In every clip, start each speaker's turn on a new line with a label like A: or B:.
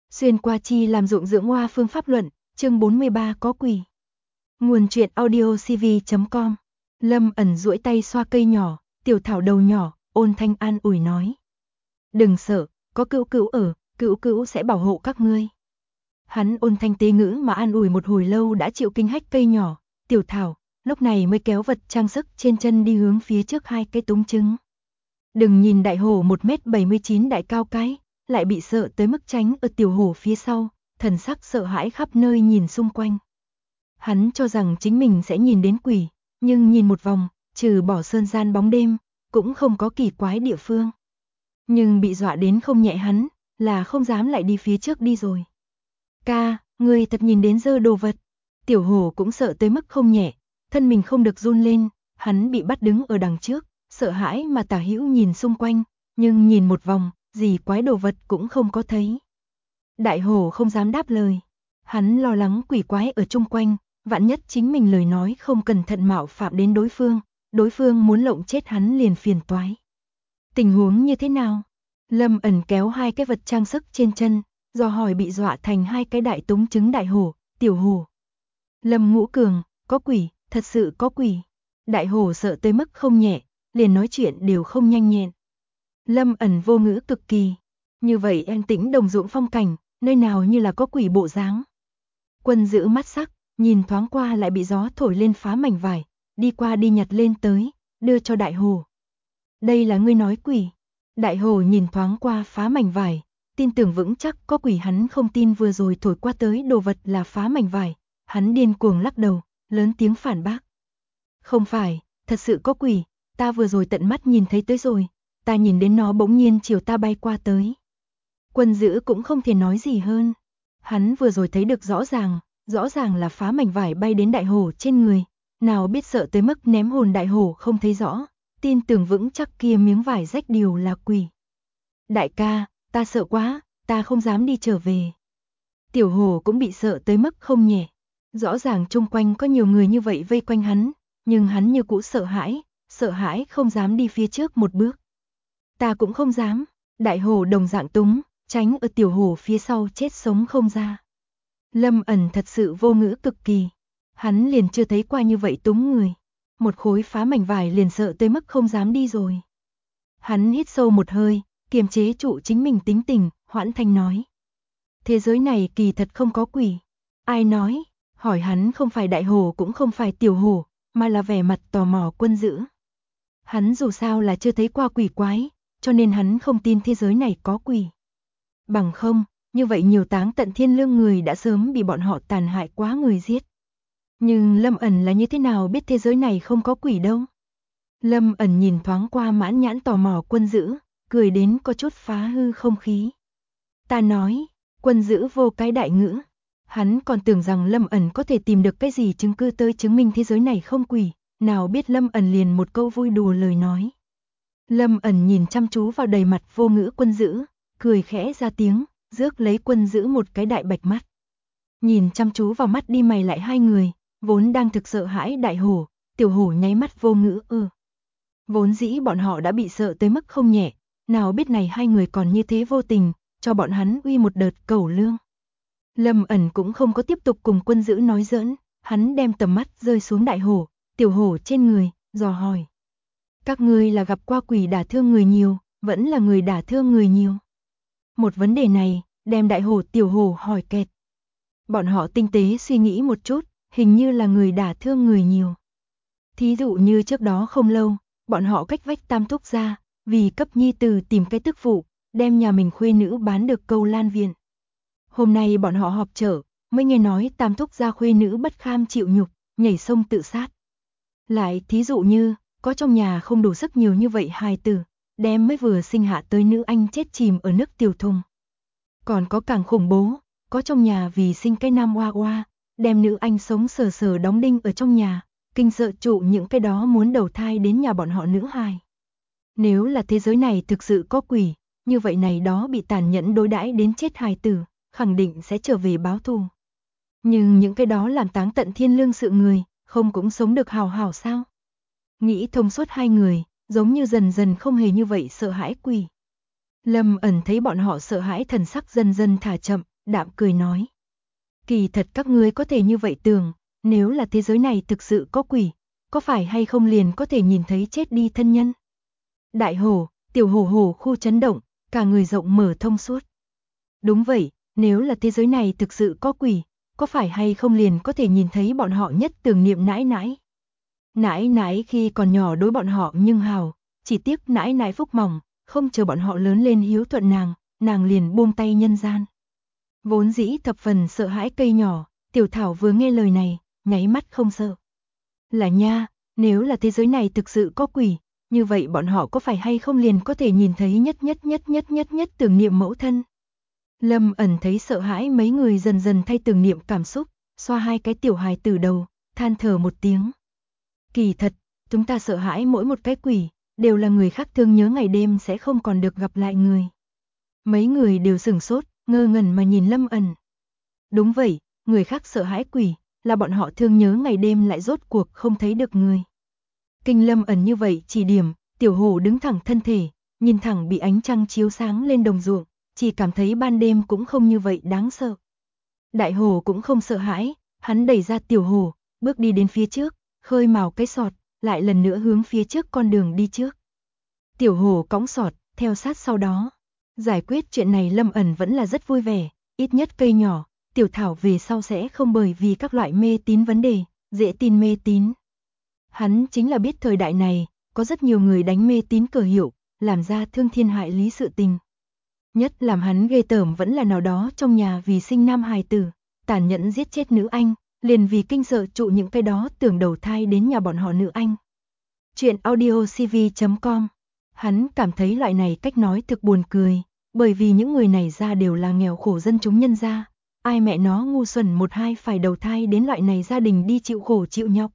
A: Xuyên qua chi làm ruộng dưỡng hoa phương pháp luận, chương 43 có quỷ. Nguồn truyện audio cv.com. Lâm ẩn duỗi tay xoa cây nhỏ, tiểu thảo đầu nhỏ, ôn thanh an ủi nói. Đừng sợ, có cữu cữu ở, cữu cữu sẽ bảo hộ các ngươi. Hắn ôn thanh tế ngữ mà an ủi một hồi lâu đã chịu kinh hách cây nhỏ, tiểu thảo, lúc này mới kéo vật trang sức trên chân đi hướng phía trước hai cái túng trứng. Đừng nhìn đại hổ 1m79 đại cao cái, lại bị sợ tới mức tránh ở tiểu hổ phía sau, thần sắc sợ hãi khắp nơi nhìn xung quanh. Hắn cho rằng chính mình sẽ nhìn đến quỷ, nhưng nhìn một vòng, trừ bỏ sơn gian bóng đêm, cũng không có kỳ quái địa phương. Nhưng bị dọa đến không nhẹ hắn, là không dám lại đi phía trước đi rồi. Ca, ngươi thật nhìn đến dơ đồ vật. Tiểu hổ cũng sợ tới mức không nhẹ, thân mình không được run lên, hắn bị bắt đứng ở đằng trước, sợ hãi mà tả hữu nhìn xung quanh, nhưng nhìn một vòng, gì quái đồ vật cũng không có thấy. Đại hổ không dám đáp lời, hắn lo lắng quỷ quái ở chung quanh, vạn nhất chính mình lời nói không cẩn thận mạo phạm đến đối phương muốn lộng chết hắn liền phiền toái. Tình huống như thế nào? Lâm ẩn kéo hai cái vật trang sức trên chân, do hỏi bị dọa thành hai cái đại túng trứng đại hổ, tiểu hổ. Lâm Ngũ Cường, có quỷ, thật sự có quỷ. Đại hổ sợ tới mức không nhẹ, liền nói chuyện đều không nhanh nhẹn. Lâm ẩn vô ngữ cực kỳ. Như vậy an tĩnh đồng ruộng phong cảnh, nơi nào như là có quỷ bộ dáng. Quân giữ mắt sắc, nhìn thoáng qua lại bị gió thổi lên phá mảnh vải, đi qua đi nhặt lên tới, đưa cho đại hổ. Đây là ngươi nói quỷ. Đại hổ nhìn thoáng qua phá mảnh vải, tin tưởng vững chắc có quỷ, hắn không tin vừa rồi thổi qua tới đồ vật là phá mảnh vải. Hắn điên cuồng lắc đầu, lớn tiếng phản bác. Không phải, thật sự có quỷ, ta vừa rồi tận mắt nhìn thấy tới rồi, ta nhìn đến nó bỗng nhiên chiều ta bay qua tới. Quân giữ cũng không thể nói gì hơn. Hắn vừa rồi thấy được rõ ràng là phá mảnh vải bay đến đại hổ trên người, nào biết sợ tới mức ném hồn đại hổ không thấy rõ, tin tưởng vững chắc kia miếng vải rách điều là quỷ. Đại ca, ta sợ quá, ta không dám đi trở về. Tiểu hổ cũng bị sợ tới mức không nhẹ. Rõ ràng chung quanh có nhiều người như vậy vây quanh hắn, nhưng hắn như cũ sợ hãi không dám đi phía trước một bước. Ta cũng không dám, đại hổ đồng dạng túng, tránh ở tiểu hổ phía sau chết sống không ra. Lâm ẩn thật sự vô ngữ cực kỳ, hắn liền chưa thấy qua như vậy túng người. Một khối phá mảnh vải liền sợ tới mức không dám đi rồi. Hắn hít sâu một hơi, kiềm chế trụ chính mình tính tình, hoãn thanh nói. Thế giới này kỳ thật không có quỷ. Ai nói? Hỏi hắn không phải đại hổ cũng không phải tiểu hổ, mà là vẻ mặt tò mò quân giữ. Hắn dù sao là chưa thấy qua quỷ quái, cho nên hắn không tin thế giới này có quỷ. Bằng không, như vậy nhiều táng tận thiên lương người đã sớm bị bọn họ tàn hại quá người giết. Nhưng Lâm ẩn là như thế nào biết thế giới này không có quỷ đâu? Lâm ẩn nhìn thoáng qua mãn nhãn tò mò quân giữ, cười đến có chút phá hư không khí. Ta nói, quân giữ vô cái đại ngữ. Hắn còn tưởng rằng Lâm ẩn có thể tìm được cái gì chứng cứ tới chứng minh thế giới này không quỷ, nào biết Lâm ẩn liền một câu vui đùa lời nói. Lâm ẩn nhìn chăm chú vào đầy mặt vô ngữ quân giữ, cười khẽ ra tiếng, rước lấy quân giữ một cái đại bạch mắt. Nhìn chăm chú vào mắt đi mày lại hai người, vốn đang thực sợ hãi đại hổ, tiểu hổ nháy mắt vô ngữ Vốn dĩ bọn họ đã bị sợ tới mức không nhẹ, nào biết này hai người còn như thế vô tình, cho bọn hắn uy một đợt cẩu lương. Lâm ẩn cũng không có tiếp tục cùng quân giữ nói giỡn, hắn đem tầm mắt rơi xuống đại hổ, tiểu hổ trên người, dò hỏi. Các ngươi là gặp qua quỷ đả thương người nhiều, vẫn là người đả thương người nhiều? Một vấn đề này, đem đại hổ tiểu hổ hỏi kẹt. Bọn họ tinh tế suy nghĩ một chút, hình như là người đả thương người nhiều. Thí dụ như trước đó không lâu, bọn họ cách vách Tam Thúc ra, vì cấp nhi tử tìm cái tức phụ, đem nhà mình khuê nữ bán được Câu Lan Viện. Hôm nay bọn họ họp chợ, mới nghe nói Tam Thúc gia khuê nữ bất kham chịu nhục, nhảy sông tự sát. Lại thí dụ như, có trong nhà không đủ sức nhiều như vậy hài tử, đem mới vừa sinh hạ tới nữ anh chết chìm ở nước tiểu thùng. Còn có càng khủng bố, có trong nhà vì sinh cái nam oa oa, đem nữ anh sống sờ sờ đóng đinh ở trong nhà, kinh sợ trụ những cái đó muốn đầu thai đến nhà bọn họ nữ hài. Nếu là thế giới này thực sự có quỷ, như vậy này đó bị tàn nhẫn đối đãi đến chết hài tử, khẳng định sẽ trở về báo thù. Nhưng những cái đó làm táng tận thiên lương sự người, không cũng sống được hào hào sao? Nghĩ thông suốt hai người, giống như dần dần không hề như vậy sợ hãi quỷ. Lâm ẩn thấy bọn họ sợ hãi thần sắc dần dần thả chậm, đạm cười nói. Kỳ thật các ngươi có thể như vậy tưởng, nếu là thế giới này thực sự có quỷ, có phải hay không liền có thể nhìn thấy chết đi thân nhân? Đại hổ, tiểu hổ hổ khu chấn động, cả người rộng mở thông suốt. Đúng vậy, nếu là thế giới này thực sự có quỷ, có phải hay không liền có thể nhìn thấy bọn họ nhất tưởng niệm nãi nãi. Nãi nãi khi còn nhỏ đối bọn họ nhưng hào, chỉ tiếc nãi nãi phúc mỏng, không chờ bọn họ lớn lên hiếu thuận nàng liền buông tay nhân gian. Vốn dĩ thập phần sợ hãi cây nhỏ, tiểu thảo vừa nghe lời này, nháy mắt không sợ. Là nha, nếu là thế giới này thực sự có quỷ, như vậy bọn họ có phải hay không liền có thể nhìn thấy nhất tưởng niệm mẫu thân. Lâm Ẩn thấy sợ hãi mấy người dần dần thay tưởng niệm cảm xúc, xoa hai cái tiểu hài từ đầu, than thở một tiếng. Kỳ thật, chúng ta sợ hãi mỗi một cái quỷ, đều là người khác thương nhớ ngày đêm sẽ không còn được gặp lại người. Mấy người đều sửng sốt, ngơ ngẩn mà nhìn Lâm Ẩn. Đúng vậy, người khác sợ hãi quỷ, là bọn họ thương nhớ ngày đêm lại rốt cuộc không thấy được người. Kinh Lâm Ẩn như vậy chỉ điểm, tiểu hổ đứng thẳng thân thể, nhìn thẳng bị ánh trăng chiếu sáng lên đồng ruộng, chỉ cảm thấy ban đêm cũng không như vậy đáng sợ. Đại hổ cũng không sợ hãi, hắn đẩy ra tiểu hổ, bước đi đến phía trước, khơi mào cái sọt, lại lần nữa hướng phía trước con đường đi trước. Tiểu hổ cõng sọt, theo sát sau đó. Giải quyết chuyện này Lâm Ẩn vẫn là rất vui vẻ, ít nhất cây nhỏ, tiểu thảo về sau sẽ không bởi vì các loại mê tín vấn đề, dễ tin mê tín. Hắn chính là biết thời đại này, có rất nhiều người đánh mê tín cờ hiệu, làm ra thương thiên hại lý sự tình. Nhất làm hắn ghê tởm vẫn là nào đó trong nhà vì sinh nam hài tử, tàn nhẫn giết chết nữ anh, liền vì kinh sợ trụ những cái đó tưởng đầu thai đến nhà bọn họ nữ anh. Chuyện audiocv.com. Hắn cảm thấy loại này cách nói thực buồn cười, bởi vì những người này ra đều là nghèo khổ dân chúng nhân gia, ai mẹ nó ngu xuẩn một hai phải đầu thai đến loại này gia đình đi chịu khổ chịu nhọc.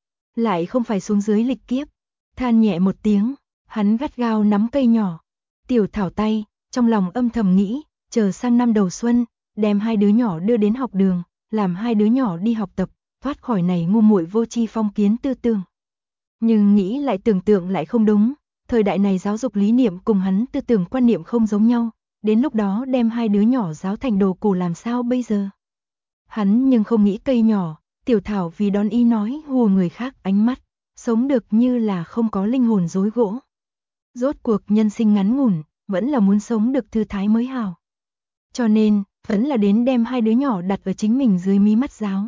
A: Lại không phải xuống dưới lịch kiếp. Than nhẹ một tiếng, hắn gắt gao nắm cây nhỏ, tiểu thảo tay, trong lòng âm thầm nghĩ, chờ sang năm đầu xuân, đem hai đứa nhỏ đưa đến học đường, làm hai đứa nhỏ đi học tập, thoát khỏi này ngu muội vô tri phong kiến tư tưởng. Nhưng nghĩ lại tưởng tượng lại không đúng, thời đại này giáo dục lý niệm cùng hắn tư tưởng quan niệm không giống nhau, đến lúc đó đem hai đứa nhỏ giáo thành đồ cổ làm sao bây giờ? Hắn nhưng không nghĩ cây nhỏ, tiểu thảo vì đón ý nói hùa người khác ánh mắt, sống được như là không có linh hồn rối gỗ. Rốt cuộc nhân sinh ngắn ngủn, vẫn là muốn sống được thư thái mới hảo. Cho nên, vẫn là đến đem hai đứa nhỏ đặt ở chính mình dưới mí mắt giáo.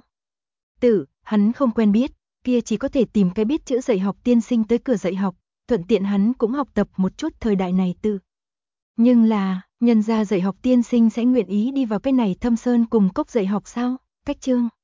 A: Hắn không quen biết, kia chỉ có thể tìm cái biết chữ dạy học tiên sinh tới cửa dạy học, thuận tiện hắn cũng học tập một chút thời đại này tự. Nhưng là, nhân gia dạy học tiên sinh sẽ nguyện ý đi vào cái này thâm sơn cùng cốc dạy học sao? Cách chương